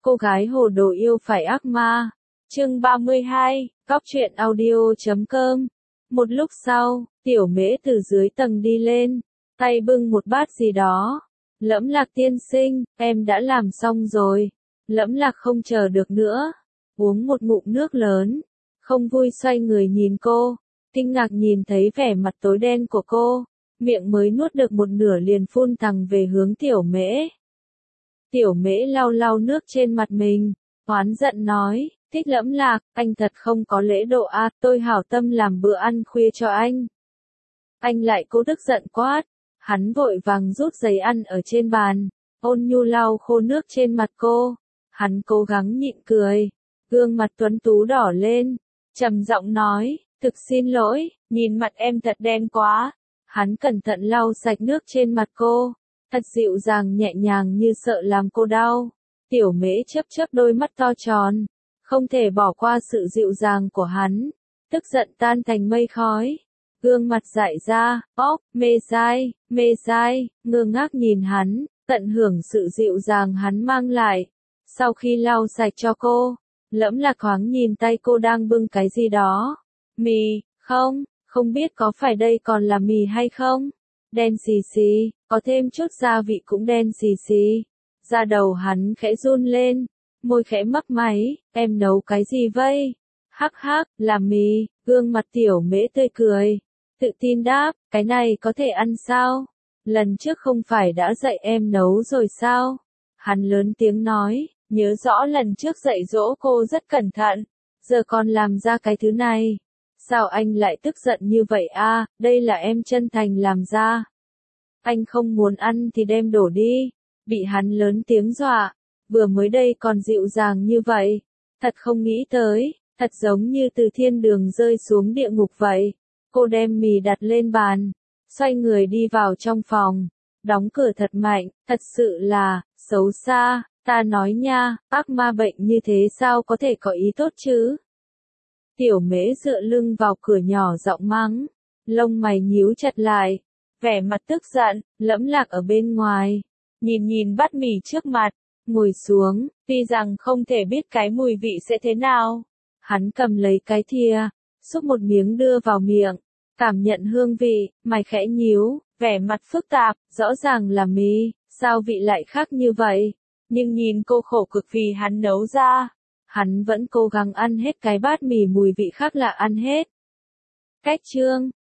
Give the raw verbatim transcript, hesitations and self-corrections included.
Cô gái hồ đồ yêu phải ác ma. Chương ba mươi hai, Cóc truyện audio chấm com. Một lúc sau, Tiểu Mễ từ dưới tầng đi lên, tay bưng một bát gì đó. Lẫm Lạc tiên sinh, em đã làm xong rồi. Lẫm Lạc không chờ được nữa, uống một ngụm nước lớn, không vui xoay người nhìn cô, kinh ngạc nhìn thấy vẻ mặt tối đen của cô, miệng mới nuốt được một nửa liền phun thẳng về hướng Tiểu Mễ. Tiểu Mễ lau lau nước trên mặt mình, oán giận nói, Thích Lẫm Lạc, anh thật không có lễ độ a, à, tôi hảo tâm làm bữa ăn khuya cho anh. Anh lại cố tức giận quát, hắn vội vàng rút giấy ăn ở trên bàn, ôn nhu lau khô nước trên mặt cô, hắn cố gắng nhịn cười, gương mặt tuấn tú đỏ lên, trầm giọng nói, thực xin lỗi, nhìn mặt em thật đen quá. Hắn cẩn thận lau sạch nước trên mặt cô, thật dịu dàng nhẹ nhàng như sợ làm cô đau. Tiểu Mễ chớp chớp đôi mắt to tròn, không thể bỏ qua sự dịu dàng của hắn, tức giận tan thành mây khói, gương mặt dại ra, óc, mê dai, mê dai, ngơ ngác nhìn hắn, tận hưởng sự dịu dàng hắn mang lại. Sau khi lau sạch cho cô, Lẫm Lạc thoáng nhìn tay cô đang bưng cái gì đó. Mì, không, không biết có phải đây còn là mì hay không? Đen xì xì, có thêm chút gia vị cũng đen xì xì. Da đầu hắn khẽ run lên, môi khẽ mấp máy, em nấu cái gì vậy? Hắc hắc, là mì, gương mặt Tiểu Mễ tươi cười, tự tin đáp, cái này có thể ăn sao? Lần trước không phải đã dạy em nấu rồi sao? Hắn lớn tiếng nói, nhớ rõ lần trước dạy dỗ cô rất cẩn thận, giờ còn làm ra cái thứ này. Sao anh lại tức giận như vậy a? À, đây là em chân thành làm ra. Anh không muốn ăn thì đem đổ đi. Bị hắn lớn tiếng dọa, vừa mới đây còn dịu dàng như vậy. Thật không nghĩ tới, thật giống như từ thiên đường rơi xuống địa ngục vậy. Cô đem mì đặt lên bàn, xoay người đi vào trong phòng, đóng cửa thật mạnh, thật sự là, xấu xa, ta nói nha, ác ma bệnh như thế sao có thể có ý tốt chứ? Tiểu Mễ dựa lưng vào cửa nhỏ giọng mắng, lông mày nhíu chặt lại, vẻ mặt tức giận. Lẫm Lạc ở bên ngoài, nhìn nhìn bát mì trước mặt, ngồi xuống, tuy rằng không thể biết cái mùi vị sẽ thế nào. Hắn cầm lấy cái thìa, xúc một miếng đưa vào miệng, cảm nhận hương vị, mày khẽ nhíu, vẻ mặt phức tạp, rõ ràng là mì, sao vị lại khác như vậy? Nhưng nhìn cô khổ cực vì hắn nấu ra, hắn vẫn cố gắng ăn hết cái bát mì mùi vị khác lạ ăn hết. Cách chương